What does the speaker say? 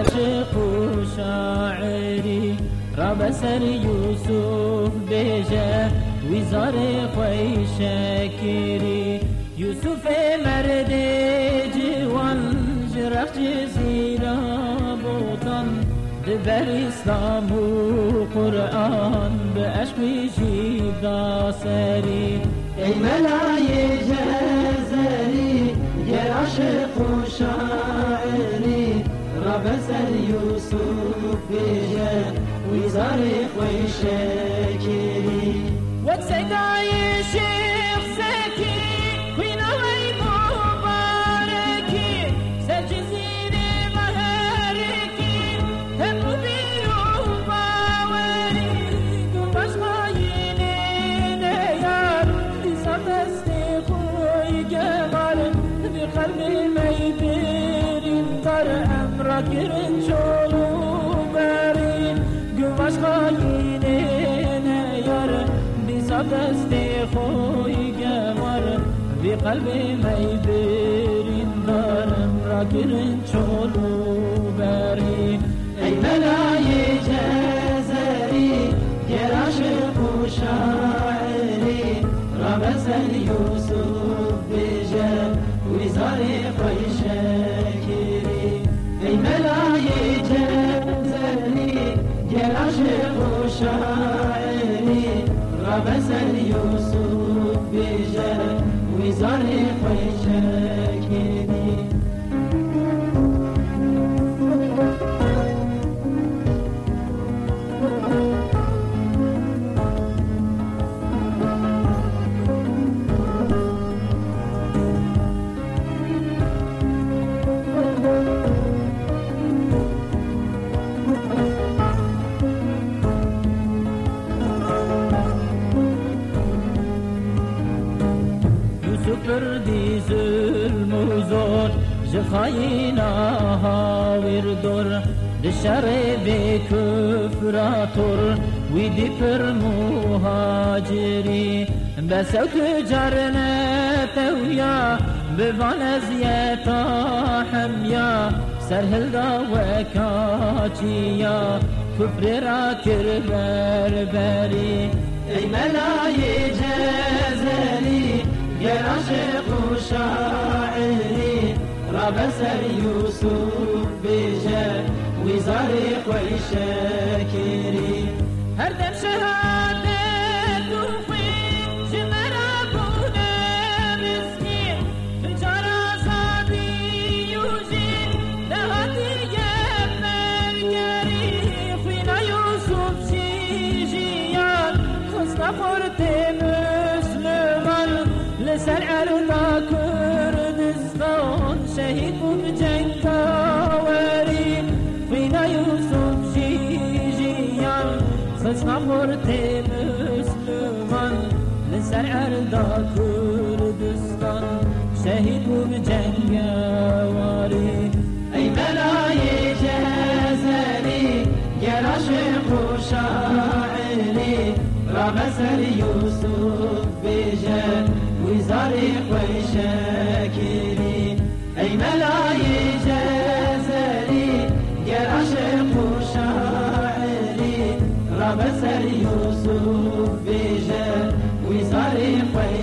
عاشق و شاعری را بسر یوسف بیجه ویزار خوی شکری یوسف مرد جوان جرخ جزیرا بوطن دبر اسلام و قرآن به عشقی جیدا سری ای ملای جزری گر عاشق و شاعری را بسر یوسف بیجه ویزار خوی شکری وقت صدای شیخ زکی خوینوی مبارکی سر جزیر مهرکی همو بیرو باوری گمش خواهینه نیار دیسا دست خوی گمار بی قلبی می بیرین در امرا گرن چولو برین گمش خواهینه نیار دست خوی گمار بی قلبی می برین دارم را گرن چولو بری ای ملای جزری گر عاشق و شاعری را بسر یوسف بیجه ویزار خوی شکری ای ملای جزری گر عاشق و شاعری را بسر یوسف بیجه ویزار خوی شکری پردی ظلم و زور جخاینا هاویر دور دشر به کفراتور ویدی پر مهاجری بسو تجارنت ویا بوان ازیتا حمیا سرهل دا وکاچیا کفر را کر بربری ای ملای جزری گر عاشق و شاعری را بسر یوسف بیجه ویزار خوی شکری هر دم شهادت و خوی جمرا بونه مسکین بجار آزادی یوجین دهاتی مرگری خوینا یوسف چیجیان خسنا خورت مسلمان لسر عرضا کردستان شهید بود جنگ تاوری خوینا یوسف جیجیان خسنا خورت مسلمان لسر عرضا کردستان شهید بود جنگ واری ای ملای جزری گر عاشق و شاعری را بسر یوسف بیجه ویزار خوی شکری ای ملای جزری گر عاشق و شاعری را بسر یوسف بیجه ویزار خوی